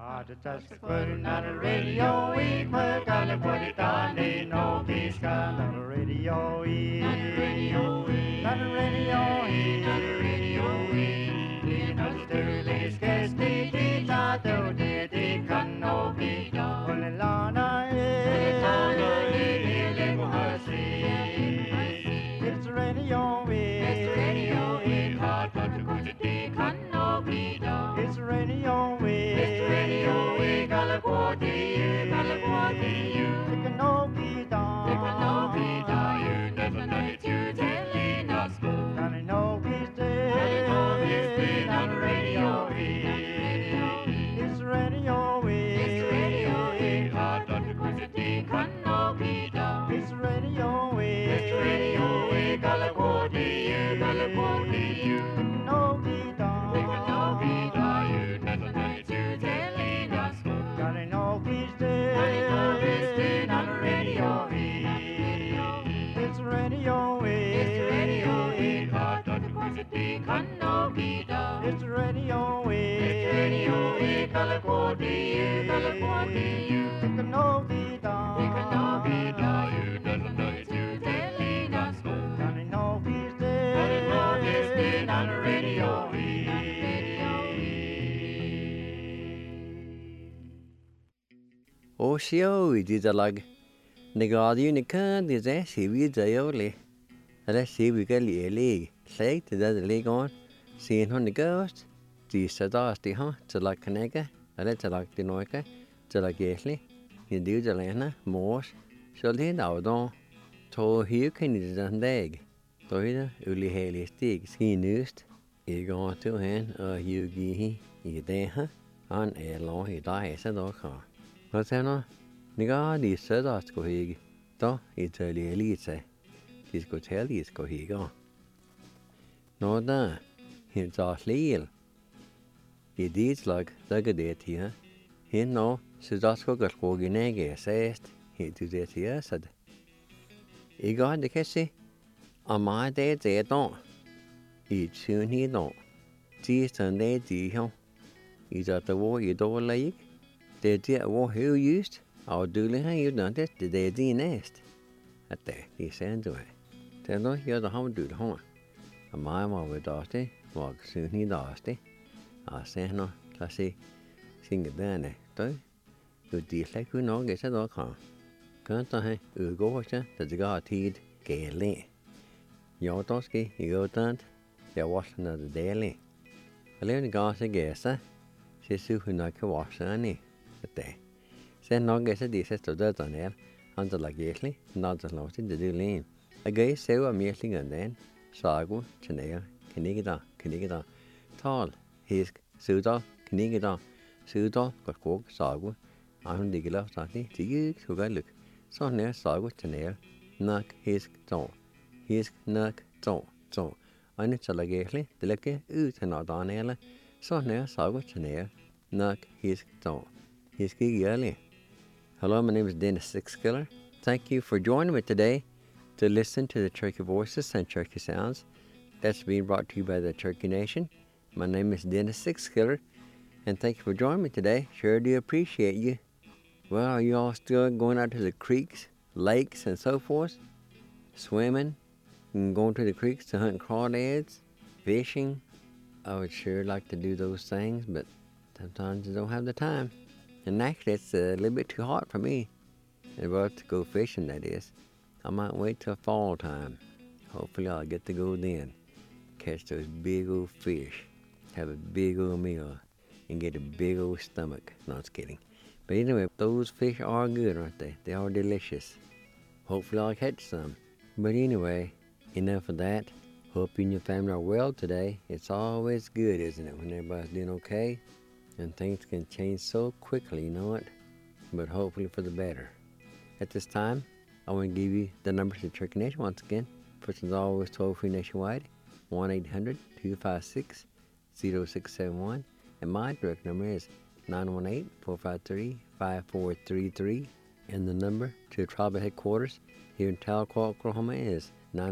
Just putting on the radio, we put gotta put it on the no peace on the radio, on the radio, on the radio, on the radio, you know the dirty sketch, the tato, the canopi, on the lana, it's the radio, it's the radio, it's hard to put the canopi down, it's the radio, It's radio, O sio I did a lag. Negadi Nikan is a CV Dioli. And I see we get a league. Say to that league on. Seeing on the ghost. The Sadasti, huh? To like Canega. I let to like the Noika. To like Gately. You do the Lena. Morse. So they now don't. To here can you done egg. To either Uli Haley Stig. Ski newst. You go to hand. You gee. You there, huh? On a long he dies at all car. What's that no? Negadi Sadast go hig. To Italy Elite. This go tell you go hig on. No, da. It's all leal. He did like the good here. He no, so that's go got Woginege says he do that here said. He got the kissy. On my day they don't. He soon he don't. Just on day do him. He's at the war you don't like. They did what who used. I'll do it you done it the day the nest. At there, he said to it. Tell no, you're the home do the home. A my mom with Dusty. Walk soon he dusty. I say no, I say, sing it down there. You deal like you know, get it all come. Can't I? You go watch it, that's got teeth, gaily. Your dosky, you go down, they're washing at the daily. I live in the gas again, she's so who not can wash any. But they say no, get it, this is to dirt on air, under like gately, not as long as the do lean. A gay sew a meeting and then, sago, chanel. Knigida, tall, hisk, suda, knigida, suda, got cook, sago, I'm digila, sati, tig, who got look. So near sago, chanel, knock, hisk, knock, so. I need to like the leke, ut and not on ella. So near sago, chanel, knock, hisk, yearly. Hello, my name is Dennis Sixkiller. Thank you for joining me today to listen to the Cherokee Voices and Cherokee Sounds. That's being brought to you by the Cherokee Nation. My name is Dennis Sixkiller, and thank you for joining me today. Sure do appreciate you. Well, are you all still going out to the creeks, lakes, and so forth? Swimming, and going to the creeks to hunt crawdads, fishing? I would sure like to do those things, but sometimes I don't have the time. And actually, it's a little bit too hot for me. About to go fishing, that is. I might wait till fall time. Hopefully, I'll get to go then. Catch those big old fish, have a big old meal, and get a big old stomach. No, I'm just kidding. But anyway, those fish are good, aren't they? They are delicious. Hopefully I'll catch some. But anyway, enough of that. Hope you and your family are well today. It's always good, isn't it, when everybody's doing okay? And things can change so quickly, you know it? But hopefully for the better. At this time, I want to give you the numbers to Cherokee Nation once again. First is always toll-free nationwide. 1-800-256-0671. And my direct number is 918-453-5433. And the number to tribal headquarters here in Tahlequah, Oklahoma is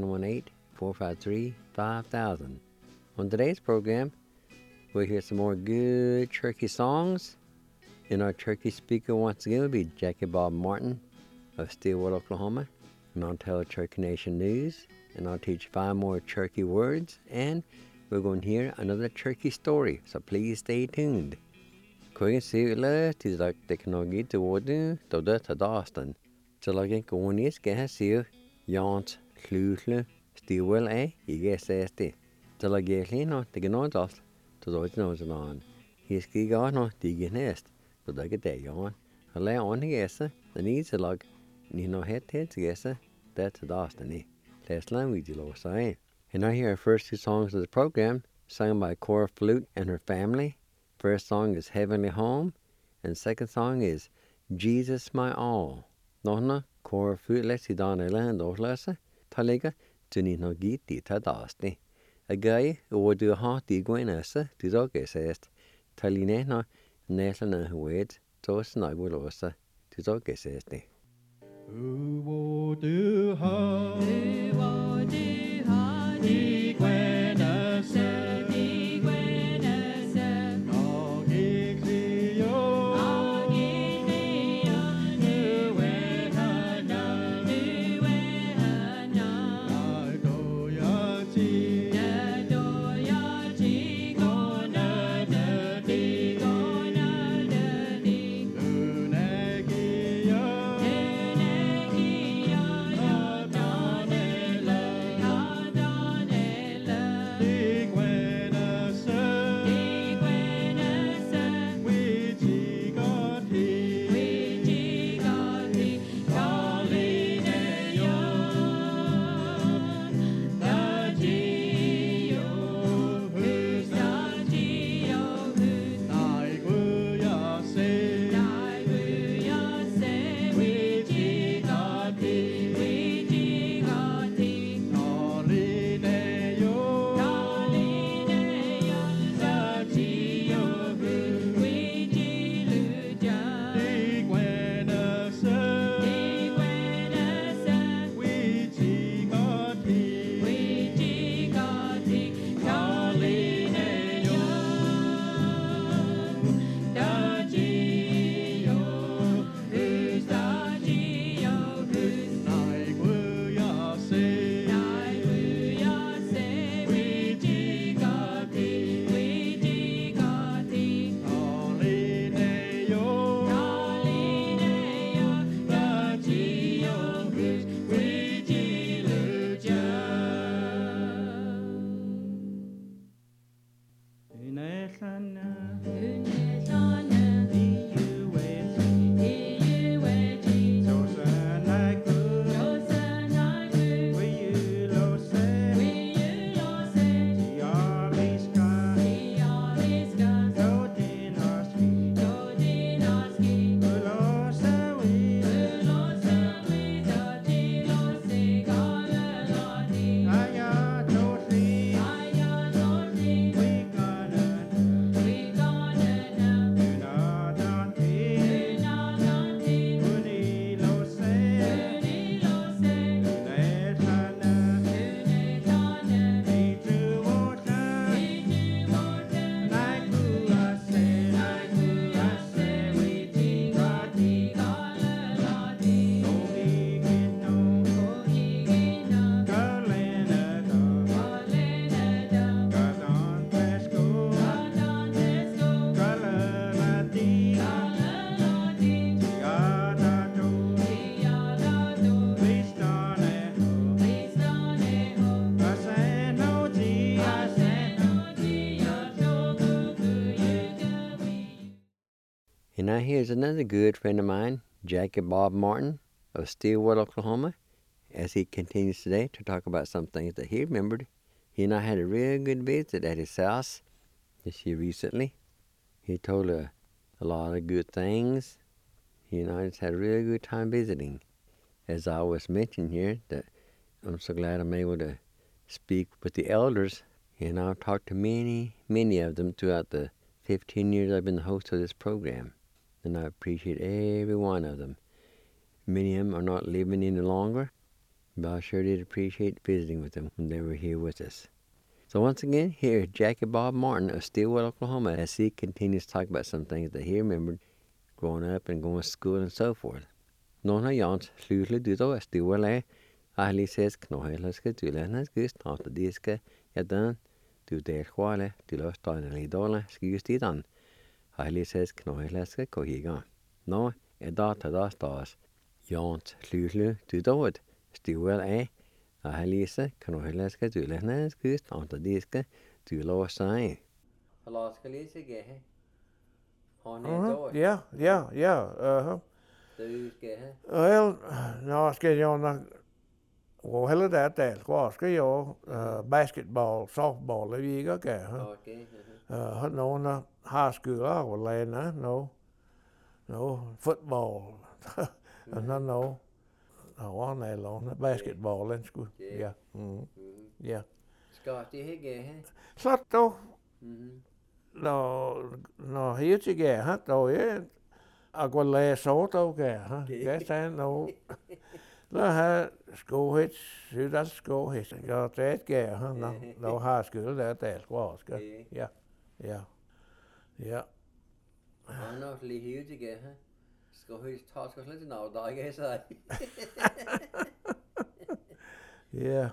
918-453-5000. On today's program, we'll hear some more good Cherokee songs. And our turkey speaker once again will be Jackie Bob Martin of Stillwater, Oklahoma. And I'll tell Turkey Nation news, and I'll teach 5 more turkey words, and we're going to hear another turkey story, so please stay tuned. Kungen sier løs til dere teknologi til vårdene, da det er dagen. Så lager jeg konis, skal jeg sier Jans Klusle Stilwell ikke ses det. Så lager jeg lige nå, det er noget alt, så det er ikke noget sådan. Jeg skal ikke også nå, det er ikke næst, så det er ikke det, Jan. Og lad ordentlig gæste, den er til lag, ni nå helt til gæste, det er til dagen. Let's learn we do say. And now here are first 2 songs of the program, sung by Cora Flute and her family. First song is Heavenly Home, and second song is Jesus My All. Nåna Cora Flute let's see down and Oslasa, Taliga, to need no git the tadasti. A guy who do heart the guinessa, the dog says, Talinena, Nathan who wait, to snuggleosa, the dog says. Who do ha? Di Gwenessa, Di Gwenessa, Agiclio, Agiclio, Nuehana, Nuehana, Nadoyachi, Nadoyachi, Gona Dadi, Gona Dadi, Unegia, Unegia, Adonela, Adonela, Di Gwenessa, Di Gwenessa, Wigigati, Wigigati, Galileon, Dagio, who's Dagio, who's Naiguyase, Naiguyase, Wigigati, Wigigati, Galineo, Galineo, Dagio, who's Wigiluja, Di Gwenessa, Di Gwenessa, Wigigati, Wigigati, Galineo, Dagio, who's Dagio, who's Naiguyase, Naiguyase, Wigigati, Wigigati, Galineo, Galineo, Dagio, who's Wigiluja. Unethana, Unethana, D-U-S-E, D-U-S-E, Josanaiku, Josanaiku, Wiyulose, Wiyulose, Tialiska, Tialiska, Dodinoski, Dodinoski, Ulosawi, Ulosawi, Dodilosi, Galalati, Ayatosi, Ayatosi, we gonna know, Unadanti, Unadanti, Unilose, Unilose, Unethana, Unethana, Ituota, Ituota, Naikuase, Naikuase, Witigati, Galalati, Ohigino, Ohigino, Galenada, Galenada, Gadantesco, Gadantesco, Galalati, Galalati, Tiadato, Tiadato, Vistaneho, Vistaneho, Asenoti, Asenoti, Yotokuku, Yugawi. And now here's another good friend of mine, Jackie Bob Martin of Stillwater, Oklahoma, as he continues today to talk about some things that he remembered. He and I had a real good visit at his house this year recently. He told a lot of good things. He and I just had a real good time visiting. As I always mention here, that I'm so glad I'm able to speak with the elders, and I've talked to many, many of them throughout the 15 years I've been the host of this program, and I appreciate every one of them. Many of them are not living any longer, but I sure did appreciate visiting with them when they were here with us. So once again, here is Jackie Bob Martin of Stillwater, Oklahoma, as he continues to talk about some things that he remembered growing up and going to school and so forth. Någon har jans slutligt du då ståle. Ahli says knohelas ke tulenas gist after diska yadan du del kwale du lost on a dola skisti dan. Ahli says knohelas ke kohiga. No data da stas. Jans slutligt du då ståle. Ahli says knohelas ke tulenas gist after diska du lost on. Alaska lise ge. Yeah. Du ge. Well, no, skal jeg nok hvor heller der skal jeg basketball, softball, vi ikke kan. Okay. Har nogen high school og lane, no football, no one alone basketball and school. Ja. Ja. Skal det ikke? Så då når her til her då jeg går læse så då jeg sagde no der har skohet sydal skohet jeg det no har skuld der skår skal ja Han har lige hivet igen, ha? Skal højst tage skal slet ikke der ikke så. Ja.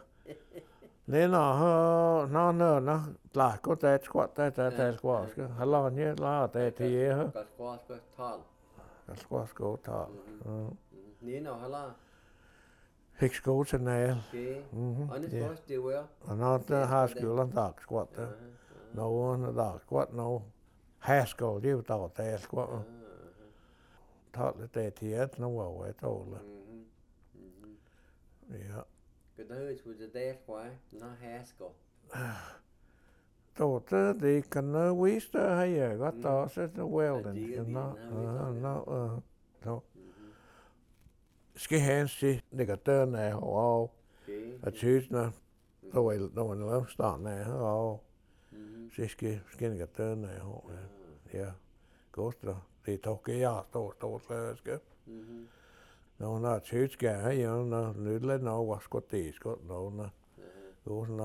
Nå, klar, godt det skvat, det skvat, skal halvan jeg la det til jeg. Skal skvat tal. Det skvat tal. Nina hala. Ikke skot til næl. Og det først det var. Og når der har skolen dag skvat. Nå, dag skvat nå. Haskell, det var der skvat. Tal det til jeg, nå var det tåle. Ja. Good news with the day why not Haskell. Då det kan vise har jeg godt også det Weldon. Nå. Skal han se det dørene af og at tysene då en lavstand af og så skal det dørene af ja. Godt da. Det tog jeg stort skal. Når han har tysker her, ja, når nødlet var skot det skot når går sådan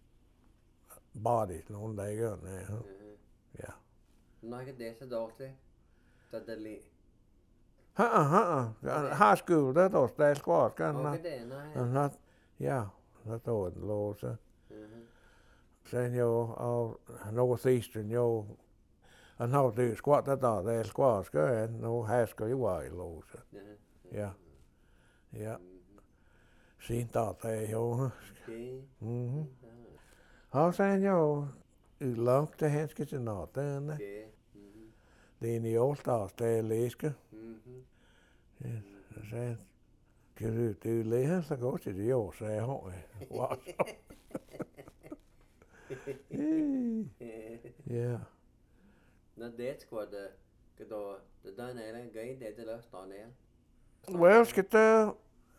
body nogle dage ja. Nå kan det så dårligt. Så det lige. Har skole der då stæl skot kan Okay, det nej. Ja, der står en låse. Sen jo og Northeastern jo han har det skot der skot skal nu Haskell jo var i låse. Ja. Siden der jo. Og sen jo langt det han skal til Norderne. Det er i Ålstars, der er læske. Ja, så sagde han, kan du lære så godt til det år, sagde jeg. Wow. Ja. Nå, det er sgu det. Kan du der er en grej, det der står nær. Well, skal der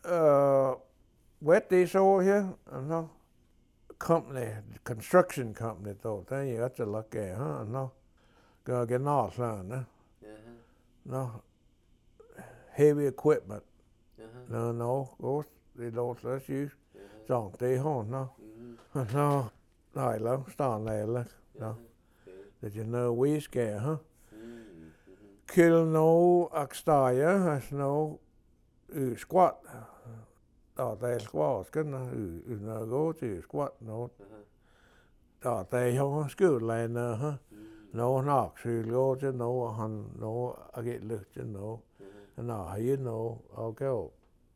wet this over here? No. Company, construction company though. Der er jeg til at lukke af, no. Gør generalplaner. No. Heavy equipment. No, godt. Det låter også just. Så det er hånd, no. No. Nej, langt stand eller. No. Det er noget whisky, Kill no akstaja, no squat. Der er squat, skal der gå til squat, no. Der er jo skudlander, no nok syl gå til no, han no agit lygt til no. Nå, you know, okay.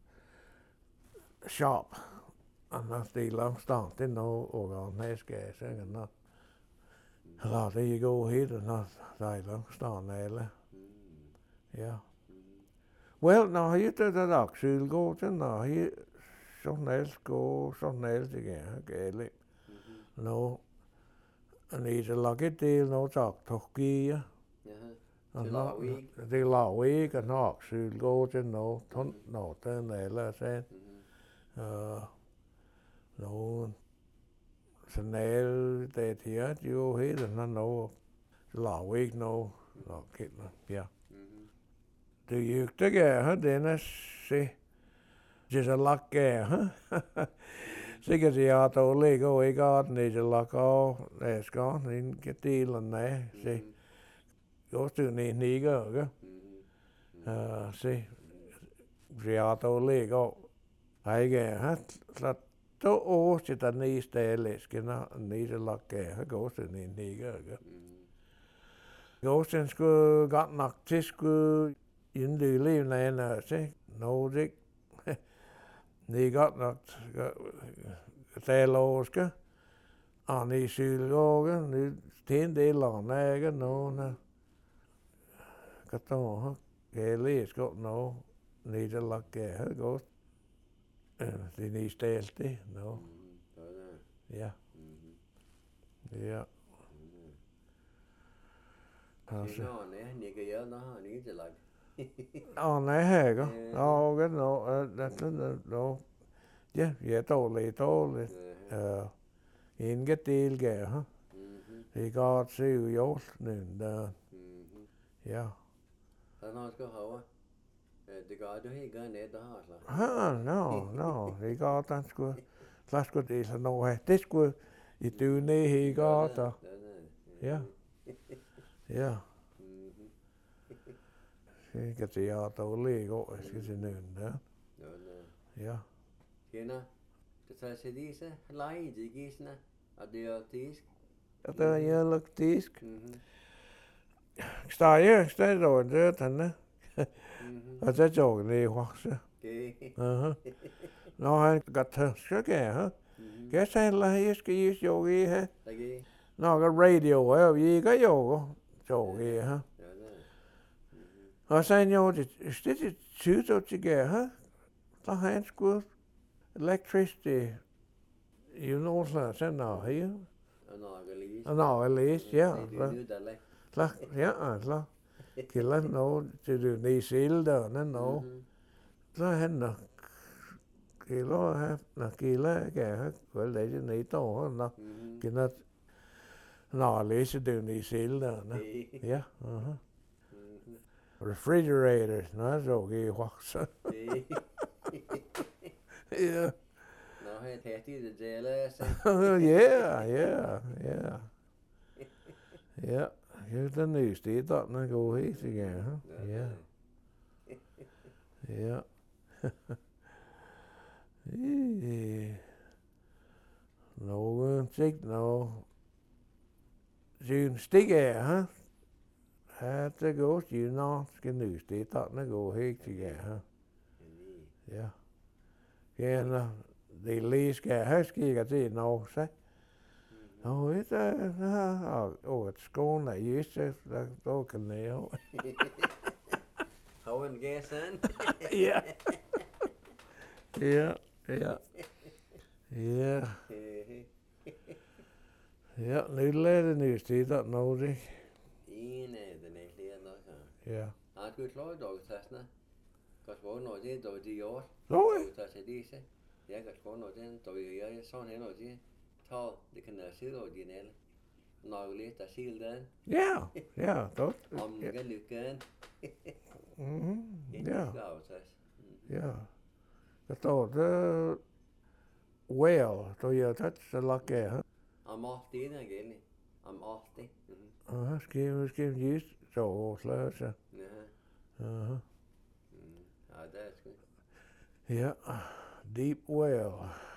Sharp. Annars det er langt stand, det er no organ næsgas, ikke no. Så det går helt, og der er langt stand alle. Ja. Well, når jeg det der aksyl går til, når jeg sådan ellers igen, gale. Nå, og det er lagt et del, når jeg tog giver. Det er lav ikke, og når aksyl går til, når den eller sådan. Nå, sådan det her, det er jo helt, når lav ikke, når ja. Det er jo ikke det den er se. Det er lagt af, sikkert jeg har ligger og ikke har den, det er lagt af, det skal en del af den, se. Godt du ned nikker, ikke? Se, Riato liigo. Aige, sä to sitä niistä eleskina, niitä lakkeen, goose niin niiga. Gosen skulle godt nok til skulle indleve lande, se, Nordic. Det er godt nok talårske. Og i sylgården, det er en del af nægge, nogen. Katon, jeg læser godt nå, nederlaget, godt. Det er ni stælte, nå. Ja. Ja. Altså. Nikke jeg der har ni til lag. Nej, her. Nå, nå. Ja, jeg dårligt. Ingen del gav, det er godt se jo der. Ja. Så når skal have. Det gør du helt gerne det der har så. No, det er godt han skulle. Så skulle det så nå her. Det skulle i døgnet helt godt. Ja. Ja. Jeg kan se at dårligt går. Jeg skal se nøden der. Ja. Kender. Det tager sig disse lege de gisne. Og det er tisk. Ja, det er jævlig tisk. Stadig over det han. Og så tog det også. Nå han godt skal ha. Jeg sagde jeg skal jo her. Nå godt radio og vi går jo. Så her. Og så jo det tyder til ha. Så han skulle electricity. You know så sender her. Nå, læs, ja. Så killer nå til det New Zealand der nå. Så han der killer her, når killer kan vel det net år nå. Kender nå læse det New Zealand der. Ja. Refrigerators, nå så okay, så. Ja. Nå, jeg tager det der så. Ja. Ja, den nyeste i dag, den går helt igen. Ja. Ja. Nogen ting, nå. Syn stik af, ha? Ja, det går syn, nå. Skal nyeste i dag, den går helt igen, ha? Ja. Ja, nå. Det lige skal have skikker til, nå, så. Nå, det er et skåne af Jesus, der kan lave. Har en gæsen? Ja. Ja. Ja. Ja, nu lader det nyeste, der nå det. En af den er flere nok. Ja. Har du klart dog tasne? Godt hvor når det dog de år. Så er det disse. Jeg kan få noget den, dog jeg sådan her noget det. Tag, det kan jeg sidde over din alle. Når lidt der sil den. Ja, godt. Om det kan lykken. Ja. Ja. Der står det well, då jag tatt så lakke her. Om ofte der gældig. Om ofte. Skal just så sløse. Ja. Ja, det er sgu. Ja. Deep well.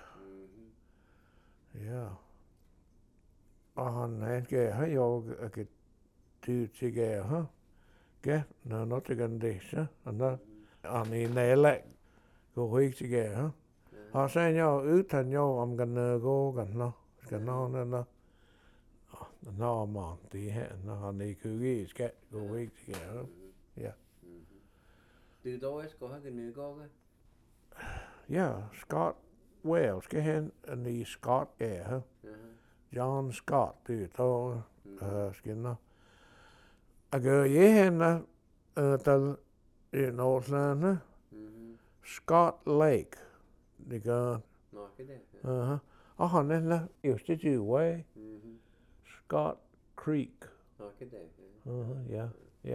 Ja. Og han skal have jo ikke tid til her. Ja, når noget kan det så. Og når han i næle går ikke til her. Og så jo uden jo om kan gå kan nå. Skal nå. Nå man det her når han ikke kan skal gå ikke til her. Ja. Du dog skal have en ny gårde. Ja, Scott Well skal han en i Scott her. John Scott det dog skal nå. Og gør jeg hende der i Nordsjælland. Scott Lake. Det gør. Nå, det. Og han er just det way. Scott Creek. Nå, det. Ja.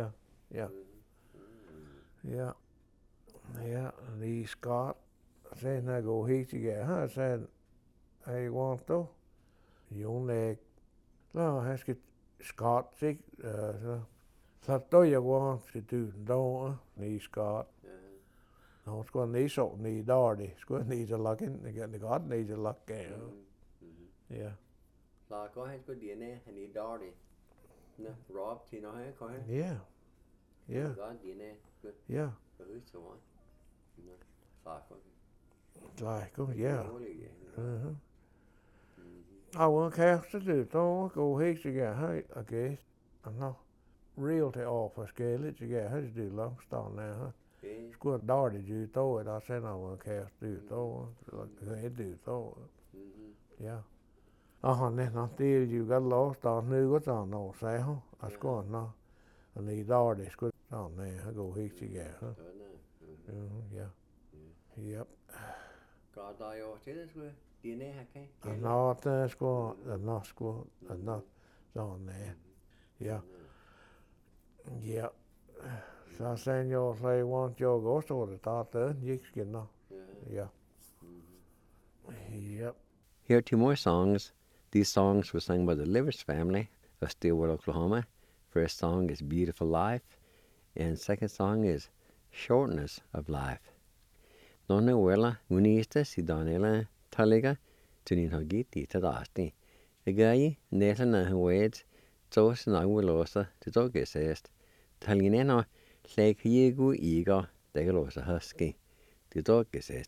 Ja. Ja, lige Scott. Sen jeg går helt igen. Han sagde, I want to. Jon er. Nå, han skal Scott, ikke? Så Sa toi wan si du do ni Scott. No sko ni so ni dardi. Sko ni de lakin ni god ni de lak. Yeah. Là có hết có DNA hay đi đo đi. Nè, Rob thì nó hết có hết. Yeah. Yeah. Có DNA. Yeah. Có hết số. Là có. Like, oh yeah. I want cast to do to go here to get hey I guess. I'm not realty office scale it to get how to do long stone now, huh? Squad darty do to it, I said I want cast do to like do to. Yeah. Then I tell you got lost on new what's on no say, huh? I score no. I need darty squad on there. I go here to get, huh? Yeah. Yep. Có đòi ở thế đấy DNA hay cái. Nó score, nó score, nó on there. Yeah. Yeah. So saying you'll say want your go so the thought there, you can know. Yeah. Yep. Here are two more songs. These songs were sung by the Livers family of Stillwater, Oklahoma. First song is Beautiful Life, and second song is Shortness of Life. Nonna Wella, Unista, si Donella, Taliga, Tunin Hogiti, Tadasti. A guy, Nathan and Wades, Tos and Agwilosa, the dog is said, Talineno, Lake Yegu Ego, Degalosa Husky, the dog is said.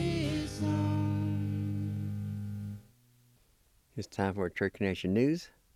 It's time for Church Nation News.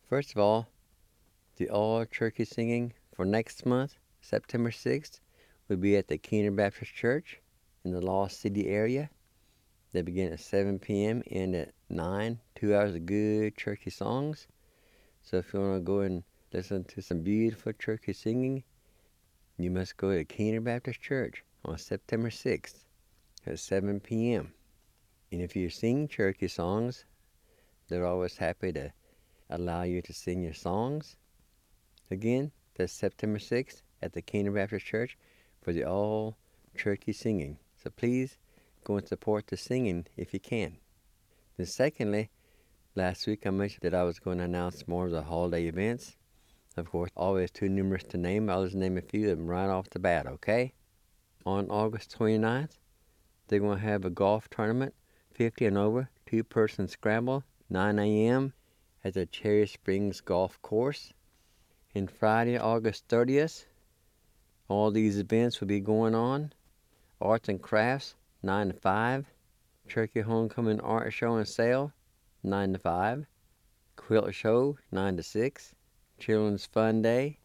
First of all, the all turkey singing for next month, September 6th, will be at the Keener Baptist Church in the Lost City area. They begin at 7 p.m. and at 9, 2 hours of good turkey songs. So if you want to go and listen to some beautiful turkey singing, you must go to Keener Baptist Church on September 6th at 7 p.m. And if you sing turkey songs, they're always happy to allow you to sing your songs. Again, that's September 6th at the Keener Baptist Church for the all turkey singing. So please go and support the singing if you can. Then secondly, last week I mentioned that I was going to announce more of the holiday events. Of course, always too numerous to name. I'll just name a few of them right off the bat, okay? On August 29th, they're going to have a golf tournament, 50 and over, two-person scramble, 9 a.m. at the Cherry Springs Golf Course. And Friday, August 30th, all these events will be going on. Arts and crafts, 9 to 5. Turkey Homecoming Art Show and Sale, 9 to 5. Quilt Show, 9 to 6. Children's Fun Day,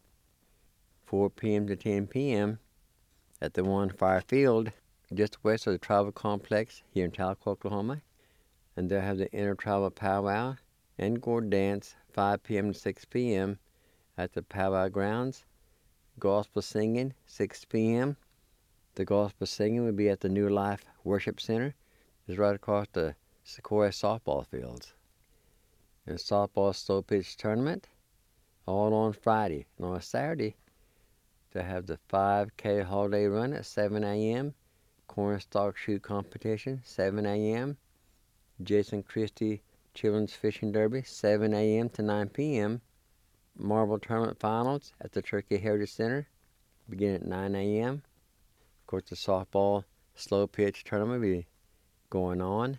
4 p.m. to 10 p.m. at the One Fire Field, just west of the Tribal Complex here in Talcott, Oklahoma. And they'll have the Intertribal Powwow and Gourd Dance, 5 p.m. to 6 p.m. at the Powwow Grounds. Gospel singing, 6 p.m. The gospel singing will be at the New Life Worship Center. It's right across the Sequoia softball fields. And softball slow pitch tournament, all on Friday. And on Saturday, to have the 5K holiday run at 7 a.m., cornstalk shoot competition, 7 a.m., Jason Christie Children's Fishing Derby, 7 a.m. to 9 p.m., Marble Tournament Finals at the Turkey Heritage Center, beginning at 9 a.m. Of course, the softball slow pitch tournament will be going on.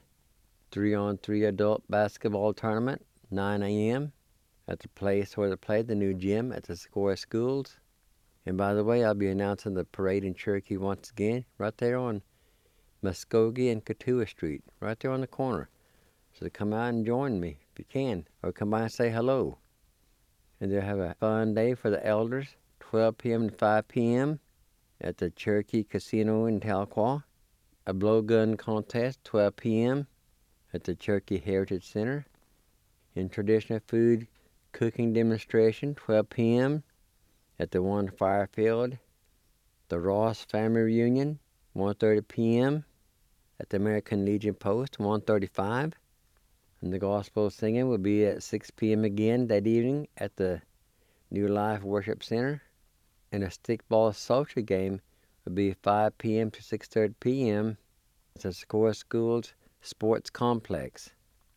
3-on-3 adult basketball tournament, 9 a.m. at the place where they play, the new gym at the Sequoia Schools. And by the way, I'll be announcing the parade in Cherokee once again, right there on Muskogee and Katua Street, right there on the corner. So come out and join me if you can, or come by and say hello. And they'll have a fun day for the elders, 12 p.m. to 5 p.m. at the Cherokee Casino in Tahlequah. A blowgun contest, 12 p.m. at the Cherokee Heritage Center. And traditional food cooking demonstration, 12 p.m. at the One Fire Field. The Ross Family Reunion, 1:30 p.m. at the American Legion Post, 1:35. And the gospel singing will be at 6 p.m. again that evening at the New Life Worship Center. And a stickball social game will be 5 p.m. to 6:30 p.m. at the Sequoia Schools Sports Complex.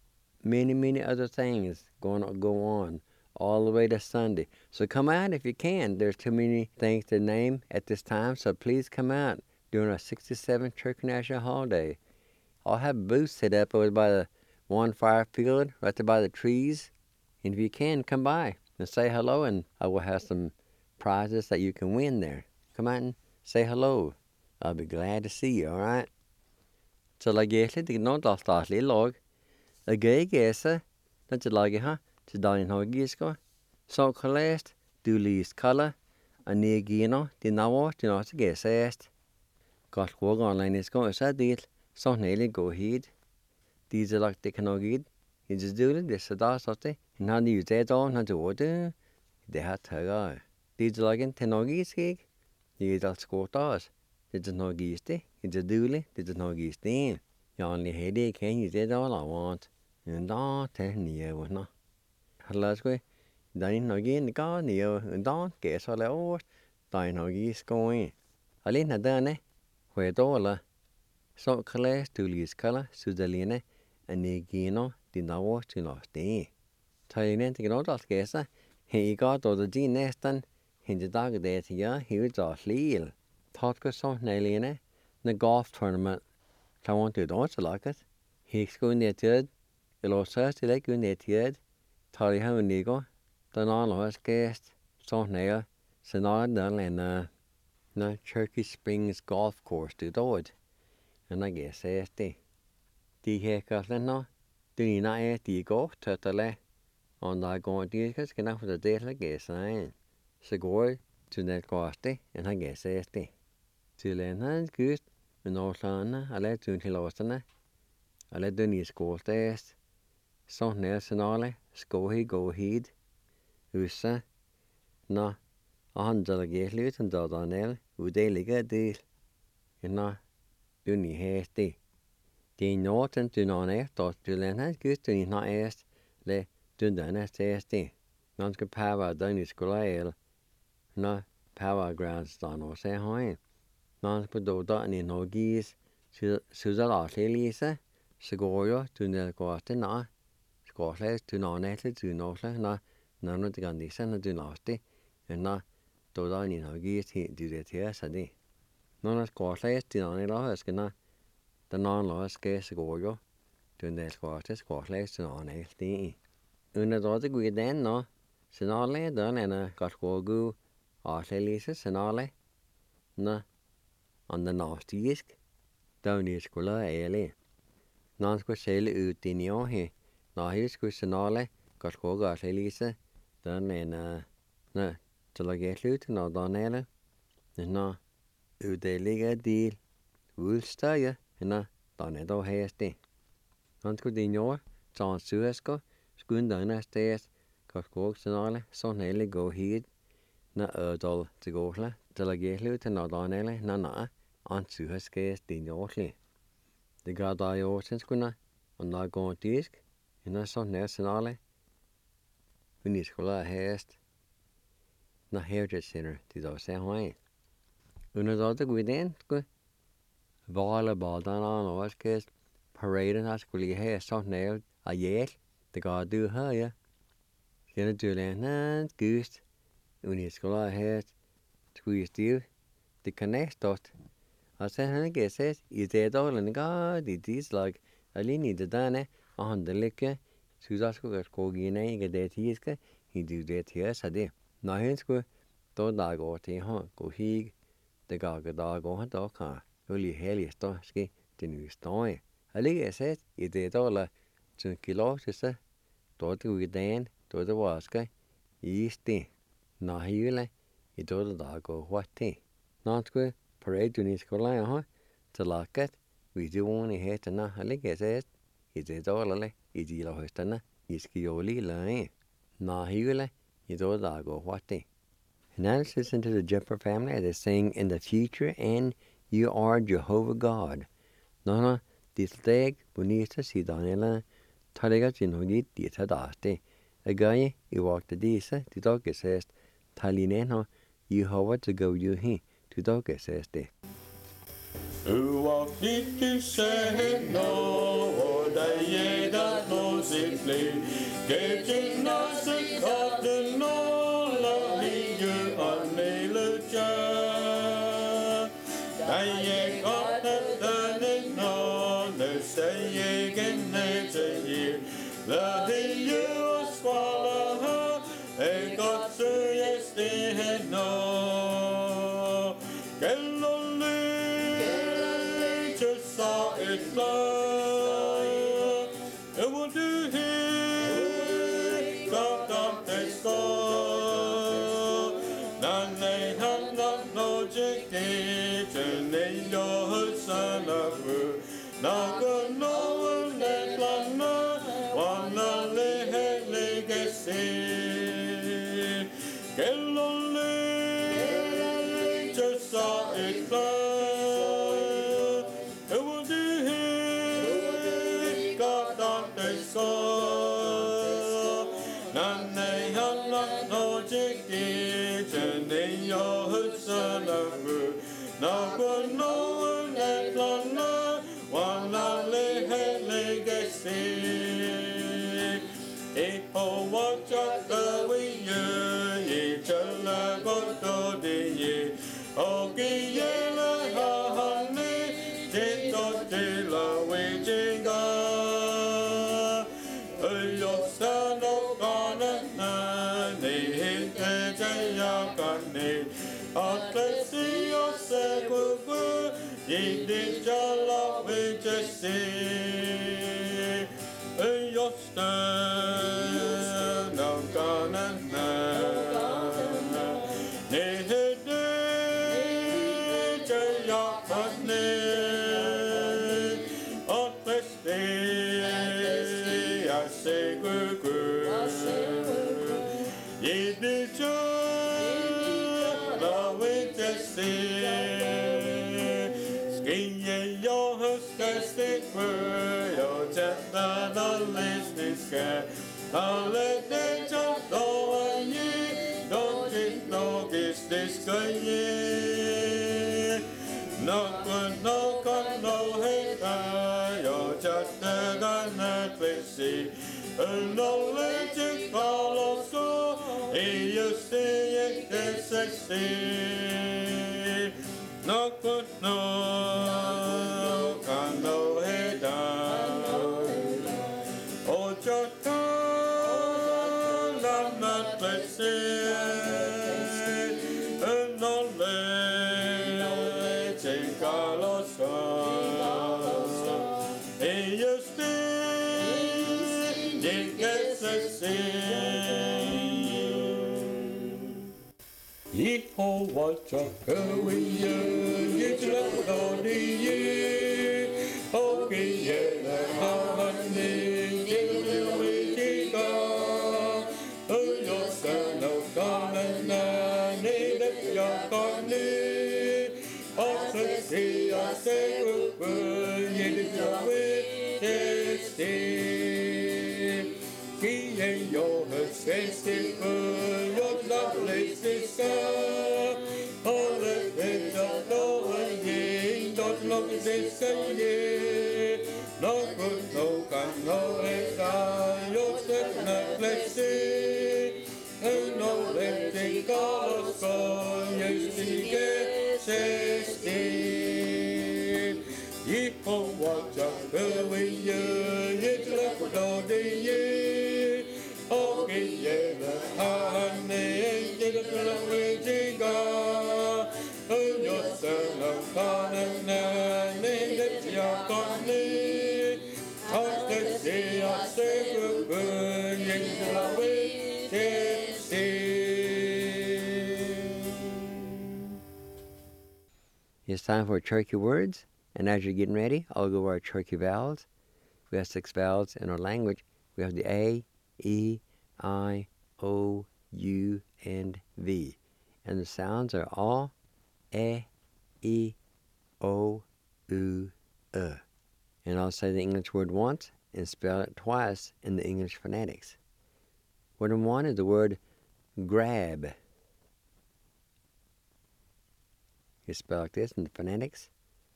Many other things going to go on all the way to Sunday. So come out if you can. There's too many things to name at this time, so please come out during our 67th Turkey National Holiday. I'll have booths set up over by the One Fire Field, right there by the trees. And if you can, come by and say hello, and I will have some prizes that you can win there. Come out and say hello. I'll be glad to see you, all right? So like I said, no dostatli log. A gay gesa, that's a log, huh? To Donny Hogisko. So colest, do least color, a near gino, the now, the not to guess est. Got work online is going to deal, so nearly go heed. These are like the canogid. You just do it, this is a sote, and how do you say it all, not to order? They had to go. These are like in Tenogis gig. These are squatters. It's a nogisti, it's a dooley, it's a nogistin. You only headache, can you say all I want? And don't tell me, no. Hello, Danny Nogi, the god, and don't guess all the old. Danny Nogi's going. I didn't done it. Where dollar. So class to lease color, Suzalina, and Nigino, did not watch to lost day. Thailand, the old guess, he got all the G nestan, in the dog there to ya, he was all leal. Thought was so Nalina, the golf tournament. I want to don't like it. He's going there to the lost us to like going there to Tali how Nigo, the non lost guest, so nail, so not done and no Cherokee Springs golf course to do it. And I guess the heck of the no, do you not the go to the le On the going to get enough for the day like a sign. So go to that coste and I guess este. To learn hands good, and all sana, I let to Hilosana. I let the new school test. So Nelson Ole, Scohy go heed. Usa, no, 100 get loot and Dodonel, who daily get deal. And no, do ni hasty. The Norton to non air thought to learn hands good to not asked, le do done as tasty. Non could power done is school. No power grounds done or say home. Non could do that in no geese. Susan Artley Lisa, Segorio to Nel Quarter na. Scotland to non athlete to Northland na. None of the condition do nasty. And na do that in no geese he do the tears a day. None of Scotland to non law is gonna. The non law is case Segorio to Nel Quarter Scotland to non athlete. Una dod gwy den no. Sinale done and a got go Artley Sinale. Na on the nasty isk. Down is school early. Non sco sale ut in your he. Na his Sinale got go Artley done and na till I get loot no donella. And na ut de liga deal. Wool stay and na donedo hasty. Non sco dinor, John Suesco. Skun dana stairs, got go Sinale, son hele go heed, na erdol to go la, till I get loot and not on ele, na, on to her scares din yorkly. The god I oceans gonna, on not going disk, and I son there Sinale. When you school hast, na heritage center to those say why. Una daughter go in, go. Volleyball down on all case, parade and school you has son nailed a yet. The god do her, yeah. Gonna do land goose. When you school has squeeze you, the connect dot. I said, I guess you did all and god, it is like a linear the dane on the liquor. Suzasko got cogina, you get that heska, he do that here, so there. Now here's go, don't dog or tea, huh? Go he, the god dog or dog car. Only hell ski, the new story. I guess you did all. 2 kilometer, dort vi den, dort vaska, isti, nahile, I dort dago wati. Nanskwe parade unis kolaya ha, talakat, vi do only hate na halige says, I did all I did hostana, iskioli line. Nahile, I dort dago wati. Now let's listen to the Jumper family as they sing In the Future and You Are Jehovah God. Nana, this leg, bonita si Daniela. Taligat in Hogit did a dasti. A guy, he walked the disa, the dog says, Talineno, you have to go you he, to dog says de. Who walked it to say no, or the ye that knows it play. Getting us a cotton, no, loving you on nail jar. I ye got the no, let's say ye can nature ye. The day you swallow her, a got so yes, they had no. Can only just saw it fly. It will do here, got up the score. None they have not no jiggage, and they know son of her. Now go no one let lana, one only had legacy. Can only just saw it fly. It will do here, got on the soul. None they have not no jiggage, and they know son of her. Now go no one let lana, one only had legacy. It all watch out the way ye chala go to the okay yela honey, jingo tila we jinga. Yo son of gonna they hit the jayakane. Atlesi yo se kuku, ye did jala we just see. Yo stand. le te trong đồ anh nhé đô tin đô kis dis cái nhé nó quân nó con nó hết ai ở chặt tê gan nét về gì nó lấy chiếc bao lô số yêu xí cái sexy nó quân nó con nó hết ai ô cho ta làm nét về gì nó lấy chiếc bao lô số yêu xí cái sexy Yehovah Chakawiyya Yitlakadodiye Okiye Lahamani Yitlakadodiye Uyosano Kanana Nidak Yakani Asasi Asekupu Yitlakadodiye Kiye Yoha Sesifu Yotlakadodiye Ole Peta Doye Dot Lok Deseye No Good No Can No Eka Yosef Naklesi No Leti Kalosko Yesige Sesti Yehovah Chakawiyya Yitlakadodiye Okiye Lahane Yitlakadodiye Uyosano Kanana Nidak Yakani Asasi Asekupu Yitlakadodiye It's time for Cherokee words, and as you're getting ready, I'll go over our Cherokee vowels. We have 6 vowels in our language. We have the A, E, I, O, U, and V. And the sounds are all E, I, O, U, E. And I'll say the English word once and spell it twice in the English phonetics. Word number 1 is the word grab. You spell like this in the phonetics.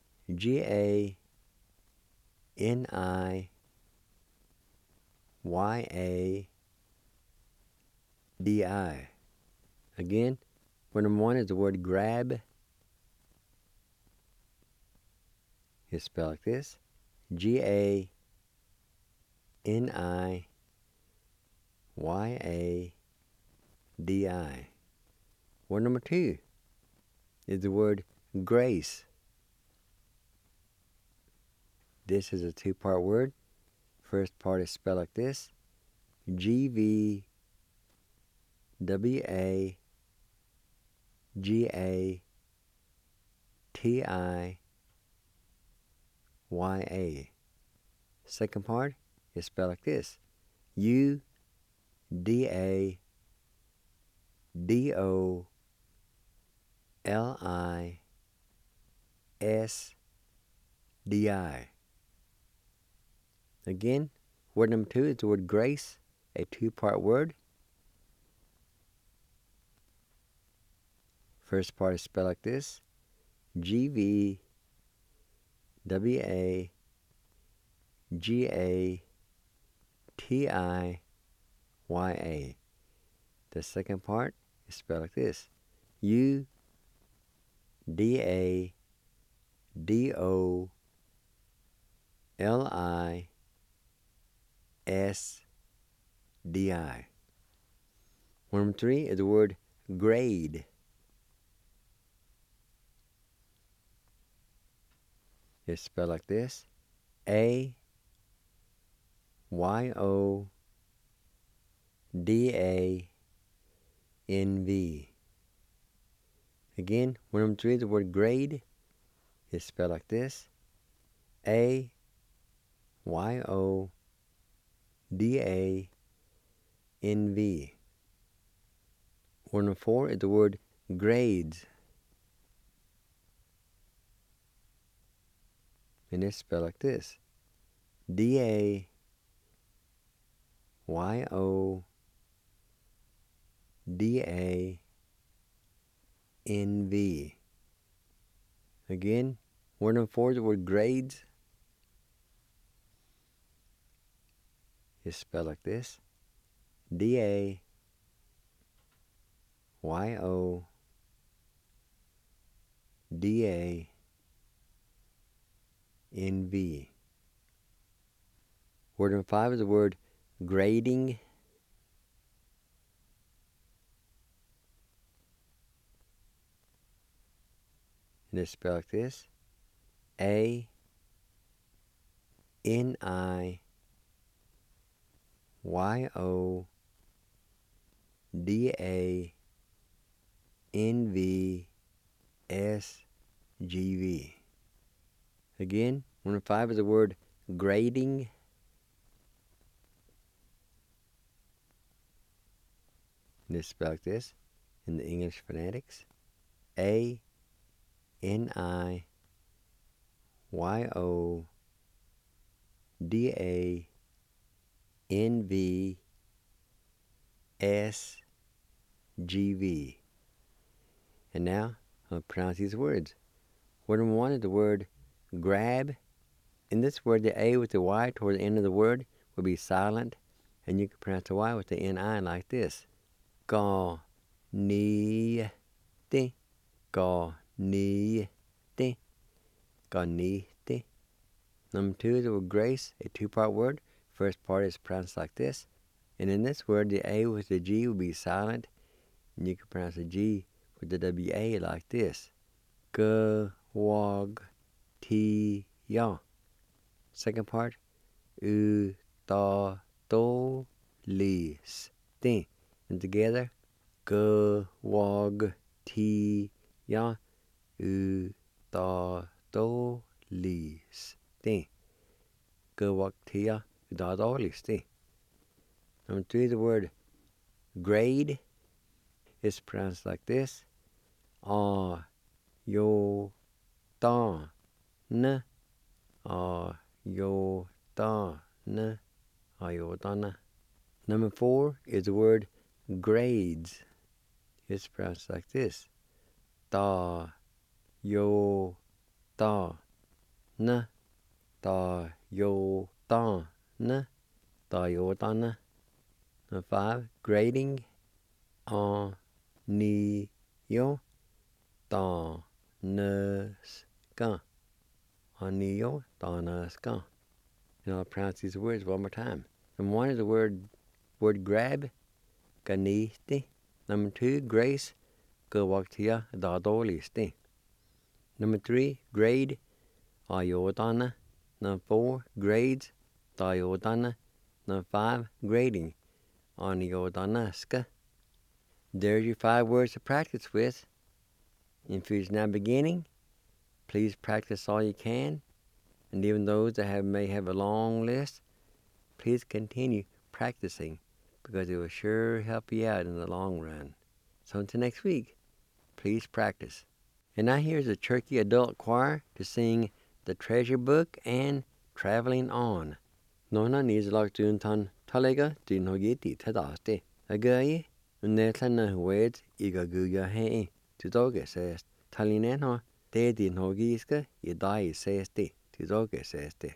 G-A-N-I-Y-A-D-I. Again, word number 1 is the word grab. You spell like this. G-A-N-I-Y-A-D-I. Word number 2 is the word grace. This is a 2-part word. First part is spelled like this. G-V-W-A-G-A-T-I-Y-A. Second part is spelled like this. U-D-A-D-O-L-I-S-D-I. Again, word number 2 is the word grace, a 2-part word. First part is spelled like this. G-V-W-A-G-A-T-I-Y-A. The second part is spelled like this. U-D-A-D-O-L-I-S-D-I. Word number 3 is the word grade. It's spelled like this. A-Y-O-D-A-N-V. Again, word number 3 is the word grade. It's spelled like this. A-Y-O-D-A-N-V. Word number 4 is the word grades. And it's spelled like this. Y-O-D-A-N-V. Again, word number 4 is the word grades. It's spelled like this. D-A-Y-O-D-A-N-V. Word number 5 is the word grading. And it's spelled like this. A-N-I-Y-O-D-A-N-V-S-G-V. Again, word number 5 is the word grading. And it's spelled like this in the English phonetics. A-N-I-Y-O-D-A-N-V-S-G-V. And now, I'll pronounce these words. Word number 1 is the word grab. In this word, the A with the Y toward the end of the word will be silent, and you can pronounce the Y with the N-I like this. Ga-ni-ti, ga-ni-ti, ga-ni-ti. Number 2 is the word grace, a two-part word. First part is pronounced like this. And in this word, the A with the G will be silent, and you can pronounce the G with the W-A like this. G-wag-ti-ya. Second part, u-ta-to-li-s-ti. And together, g-wag-ti-ya, u-ta-to-li-s-ti. G-wag-ti-ya, u-ta-to-li-s-ti. Number 3 is the word grade. It's pronounced like this. A-yo-ta-n. A-yo-ta-n. A-yo-ta-n. Number 4 is the word grades. It's pronounced like this. Ta-yo-ta-n. Ta-yo-ta-n. Ta-yo-ta-n. Number 5, grading. A-ni-yo. Ta-n-s-ka. A-ni-yo. Ta-n-s-ka. And I'll pronounce these words one more time. Number 1 is the word grab. Ga-ni-ti. Number 2, grace. Ga-wag-ti-ya. Da-do-li-s-ti. Number 3, grade. A-yo-ta-n. Number 4, grades. Ta-yo-ta-n. Number 5, grading. A-ni-yo-ta-n-s-ka. There's your 5 words to practice with. If you're now beginning, please practice all you can. And even those that may have a long list, please continue practicing, because it will sure help you out in the long run. So until next week, please practice. And now here's the Cherokee Adult Choir to sing The Treasure Book and Traveling On. Nona nizalak duntan talega dinhogiti tadaste. Agaye, unetana wed igaguya he. Tudoge says, Talineno, de dinhogiska, idai says de. Tudoge says de.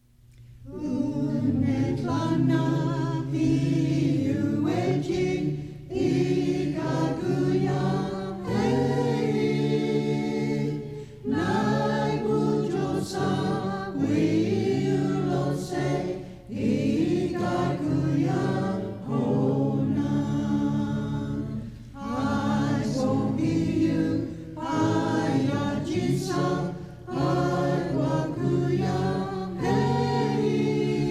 Unetlana piueji igaguya hei. Nai bujosa wiulose igaguya hona. I won't be you, ayajisa, agwaguya hei.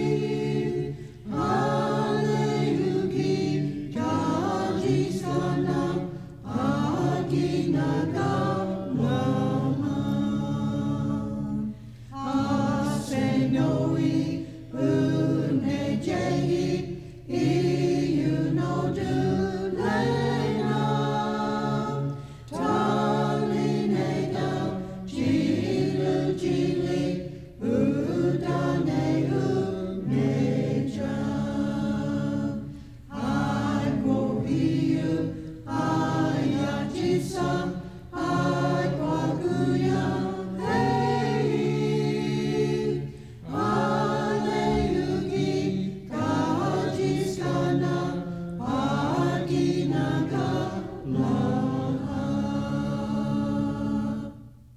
love.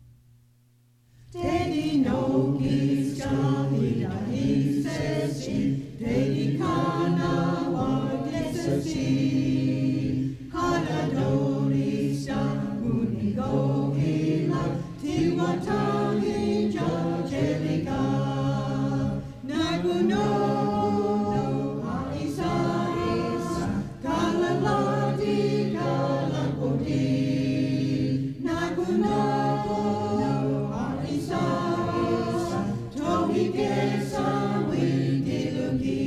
Teddy no kiskahila hisesi, Teddy kana wagesesi, Haladorisa unigo hila, Tiwatangi jajelika, Naguno haisa isa, Kalalati kalapodi, Naguno haisa isa, Tohigesa widiluki,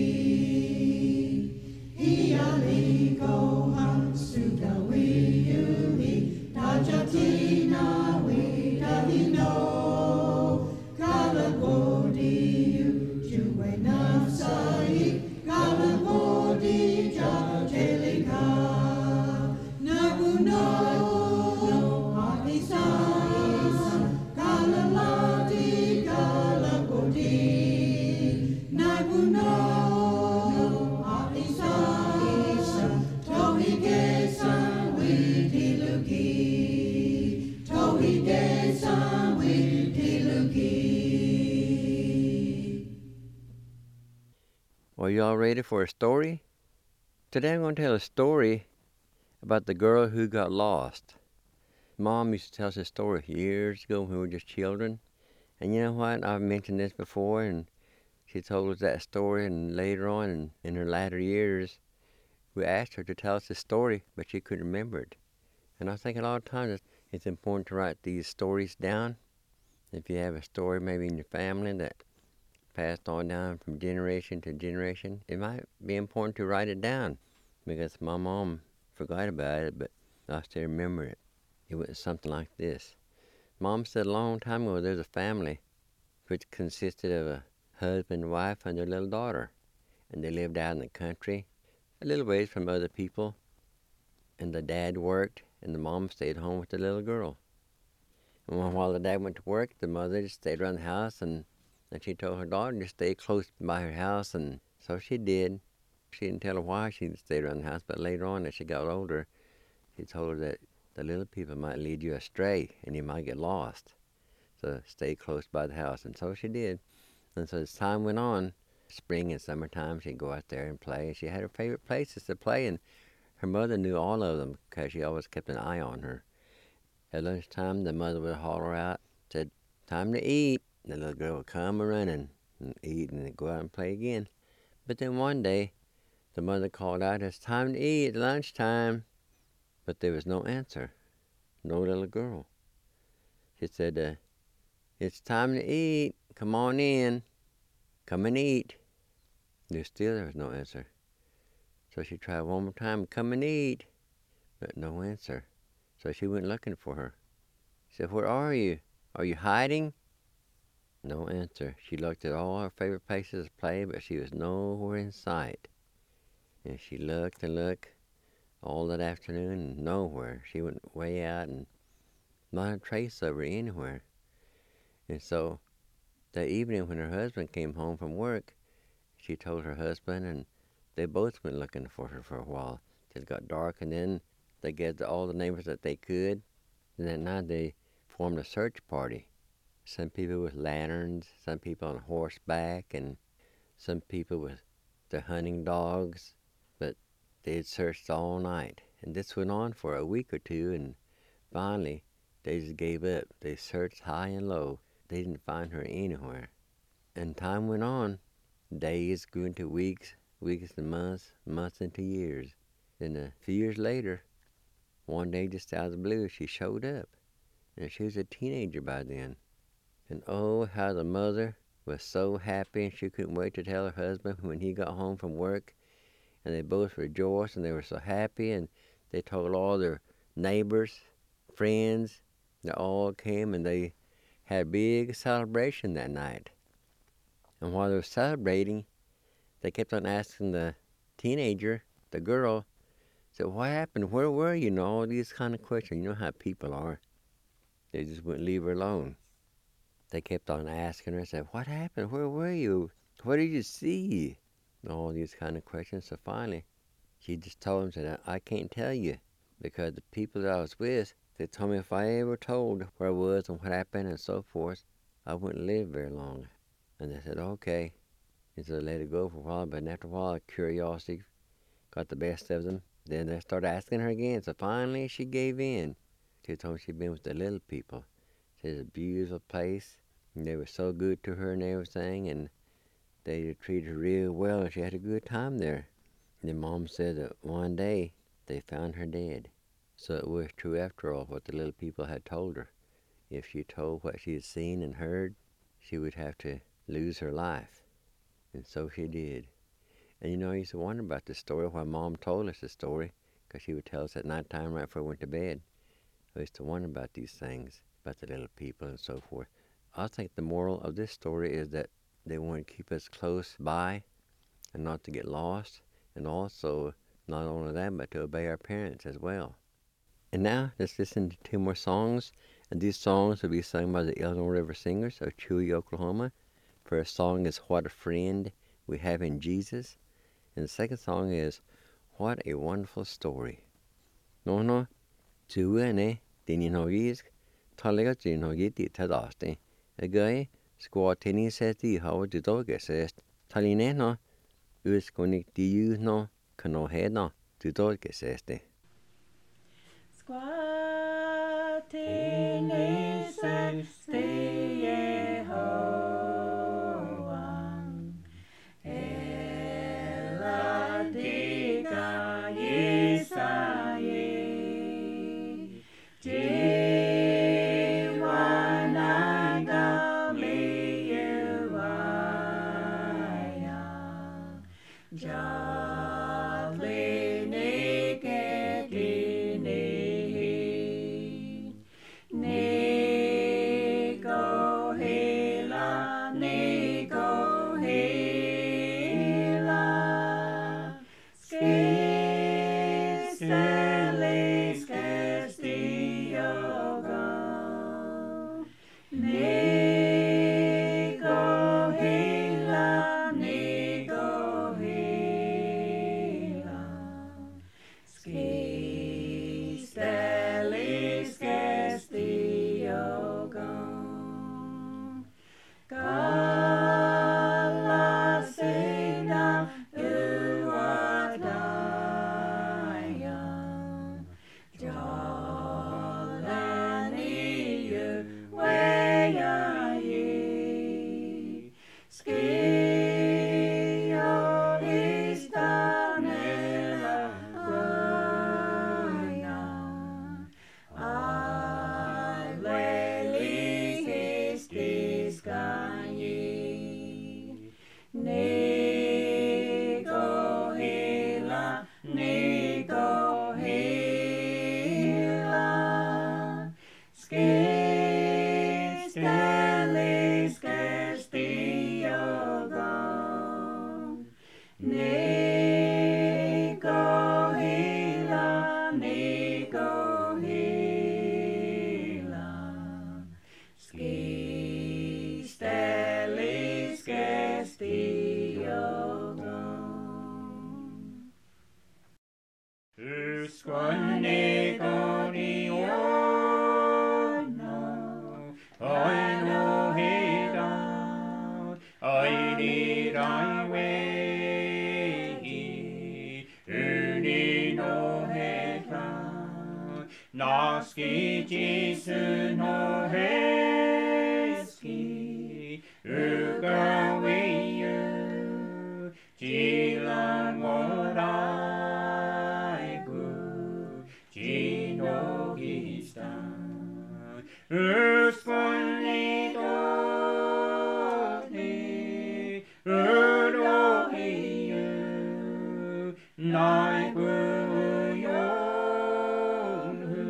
Ialiko hansuga wiyuli, Tajatina widahino, Kalapodi juwe nafsai, Kalapodi jajelika, Naguno haisa isa, Kalalati kalapodi, Naguno haisa isa, Tohigesa widiluki, Tohigesa widiluki. Are you all ready for a story? Today I'm going to tell a story about the girl who got lost. Mom used to tell us a story years ago when we were just children. And you know what? I've mentioned this before, and she told us that story, and later on in her latter years, we asked her to tell us the story, but she couldn't remember it. And I think a lot of times it's important to write these stories down. If you have a story maybe in your family that passed on down from generation to generation, it might be important to write it down, because my mom forgot about it, but I still remember it. It was something like this. Mom said a long time ago there's a family which consisted of a husband, wife, and their little daughter. And they lived out in the country, a little ways from other people. And the dad worked, and the mom stayed home with the little girl. And while the dad went to work, the mother just stayed around the house, and she told her daughter to stay close by her house, and so she did. She didn't tell her why she stayed around the house, but later on, as she got older, she told her that the little people might lead you astray, and you might get lost. So stay close by the house, and so she did. And so as time went on, spring and summertime, she'd go out there and play. She had her favorite places to play, and her mother knew all of them because she always kept an eye on her. At lunchtime, the mother would holler out, said, "Time to eat." The little girl would come running and eat and then go out and play again. But then one day, the mother called out, "It's time to eat, it's lunchtime." But there was no answer, no little girl. She said, "It's time to eat, come on in, come and eat." There was no answer. So she tried one more time, "Come and eat," but no answer. So she went looking for her. She said, "Where are you? Are you hiding?" No answer. She looked at all her favorite places to play, but she was nowhere in sight. And she looked and looked all that afternoon, and nowhere. She went way out, and not a trace of her anywhere. And so that evening when her husband came home from work, she told her husband, and they both went looking for her for a while till it got dark, and then they gathered all the neighbors that they could, and that night they formed a search party. Some people with lanterns, some people on horseback, and some people with their hunting dogs, but they had searched all night. And this went on for a week or two, and finally they just gave up. They searched high and low. They didn't find her anywhere. And time went on. Days grew into weeks, weeks into months, months into years. Then a few years later, one day just out of the blue, she showed up. And she was a teenager by then. And oh, how the mother was so happy, and she couldn't wait to tell her husband when he got home from work. And they both rejoiced, and they were so happy, and they told all their neighbors, friends, they all came, and they had a big celebration that night. And while they were celebrating, they kept on asking the teenager, the girl, said, "What happened? Where were you?" And all these kind of questions. You know how people are. They just wouldn't leave her alone. They kept on asking her, said, "What happened? Where were you? What did you see?" And all these kind of questions. So finally, she just told them, said, "I can't tell you, because the people that I was with, they told me if I ever told where I was and what happened and so forth, I wouldn't live very long. And they said, okay. And so they let it go for a while, but after a while, curiosity got the best of them. Then they started asking her again, so finally she gave in. She told me she'd been with the little people. She said it's a beautiful place, and they were so good to her and everything, and they treated her real well, and she had a good time there. And then Mom said that one day they found her dead. So it was true after all what the little people had told her. If she told what she had seen and heard, she would have to lose her life. And so she did. And you know, I used to wonder about this story, why Mom told us the story, because she would tell us at night time right before we went to bed. I used to wonder about these things, about the little people and so forth. I think the moral of this story is that they want to keep us close by and not to get lost, and also not only that, but to obey our parents as well. And now let's listen to 2 more songs, and these songs will be sung by the Illinois River Singers of Chewy, Oklahoma. First song is What a Friend We Have in Jesus, and the second song is What a Wonderful Story. No, Chewy Dini Nogis, Talega Jinogiti Tadasti, a guy, Squaw Tinny says the how the dog says, Taline no, Uskonik diu no, Kano head no, the dog says the. Squatting stay Yehovah, Ela diga Yisaye, Jiwana gali Yewaya, Jali Niketini. Nego hela, skestelis kestiogo. Nego hela, skestelis kestiogo. Kalasina uadaya, jalani uweyayi, skioistanela goina, ailelis istiskanyi. Nego hela, skestelis kestiogo. Nego hela, skestelis kestiogo. Uskonegoniona, aino heda, aini raiwehi, uni no heda, naski Jesu no heski, ugawiyu, jilan moraigu, jinogistan, uskonegoni, udohiyu, naiguyonhu,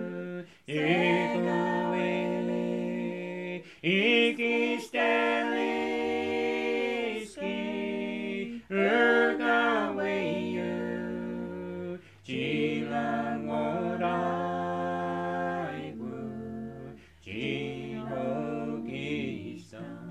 ikisteliski, ugawiyu, jilan moraigu, jinogistan.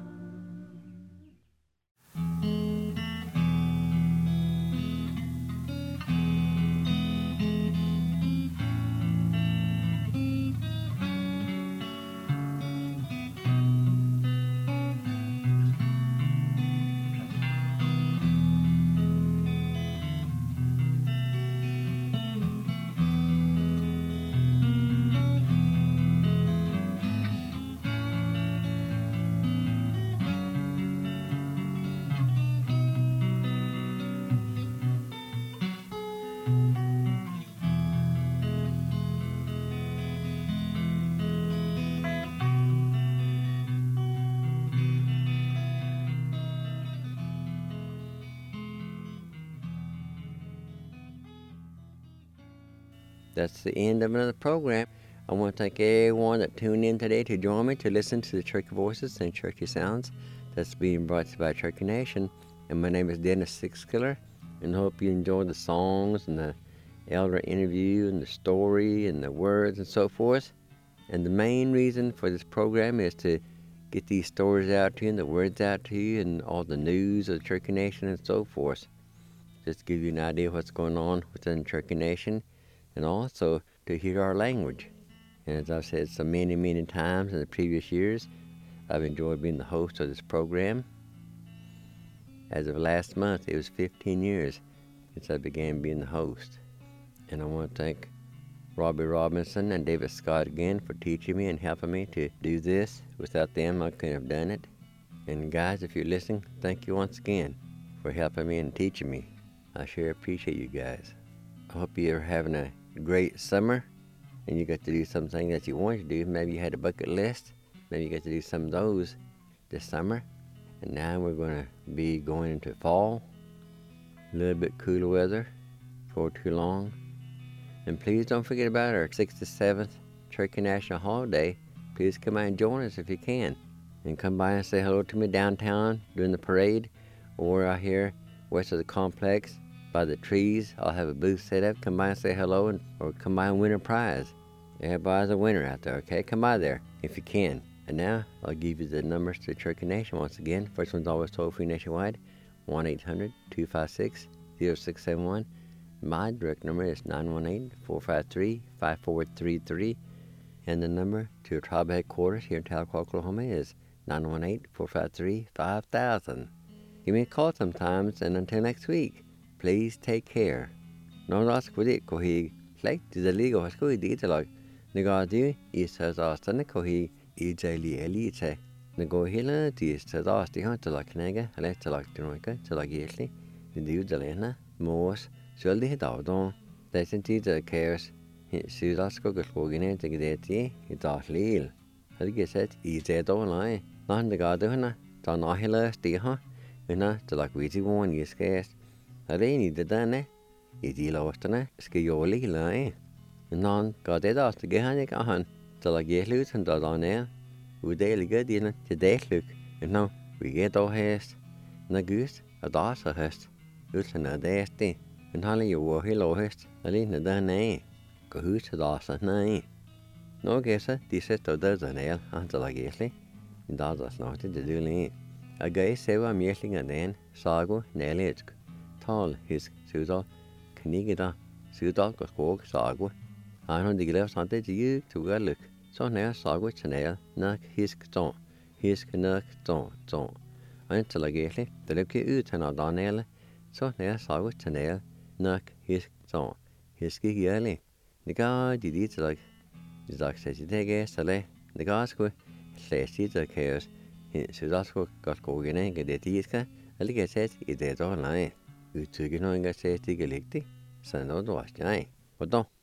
That's the end of another program. I want to thank everyone that tuned in today to join me to listen to the Cherokee Voices and Cherokee Sounds that's being brought to you by Cherokee Nation. And my name is Dennis Sixkiller, and I hope you enjoyed the songs and the elder interview and the story and the words and so forth. And the main reason for this program is to get these stories out to you and the words out to you and all the news of the Cherokee Nation and so forth. Just to give you an idea of what's going on within the Cherokee Nation, and also to hear our language. And as I've said so many, many times in the previous years, I've enjoyed being the host of this program. As of last month, it was 15 years since I began being the host. And I want to thank Robbie Robinson and David Scott again for teaching me and helping me to do this. Without them, I couldn't have done it. And guys, if you're listening, thank you once again for helping me and teaching me. I sure appreciate you guys. I hope you're having a great summer and you got to do something that you wanted to do. Maybe you had a bucket list. Maybe you got to do some of those this summer. And now we're going to be going into fall. A little bit cooler weather for too long. And please don't forget about our 67th Cherokee National Holiday. Please come by and join us if you can. And come by and say hello to me downtown during the parade or out here west of the complex by the trees. I'll have a booth set up. Come by and say hello, or come by and win a prize. Everybody's a winner out there, okay? Come by there if you can. And now I'll give you the numbers to the Cherokee Nation once again. First one's always toll-free nationwide, 1-800-256-0671. My direct number is 918-453-5433. And the number to tribal headquarters here in Tahlequah, Oklahoma is 918-453-5000. Give me a call sometimes, and until next week, please take care. No loss with kohi like the legal school detail. Negadi is as Austin kohi ijali elite. Nego hila is as Austin to like nega, let to like Dinoka, to like Yesli, the Dudalena, Moors, Shirley Hidaldon, they sent the cares. Sudasko Gogine to get it, it's all leal. I guess it is a don't lie. Not the garden, don't know hila stiha, and to like wheezy one you scarce. I need the done, is he lost on it, skioli lie. And none got it off to get on on, till I get loose and dot on there. We daily good in it to day look, and now we get all haste. Na goose, a doss a hest, who's another hasty, and holly you were hello hest, I lean the done eh. Who's the doss at night? No guess it, this is to does an ale until I guess it. And does us not to do it. A guy say I'm yelling and then, Sago, Nelly, tall, his Sudal, Knigida, Sudal, Gosquog, Sago. I know the glass on the you to go look. So now Sago Chanel, knock his ton, his knock ton. Until I guess it, the look out and out on ale. So now Sago Chanel, knock his ton, his gig early. The guy did it like the dog says you take a sale. The guy square says it's a chaos. So that's what got going and get the iska. I think I said it's all line. You took it on and said, take a lick. So no, was giant. But don't.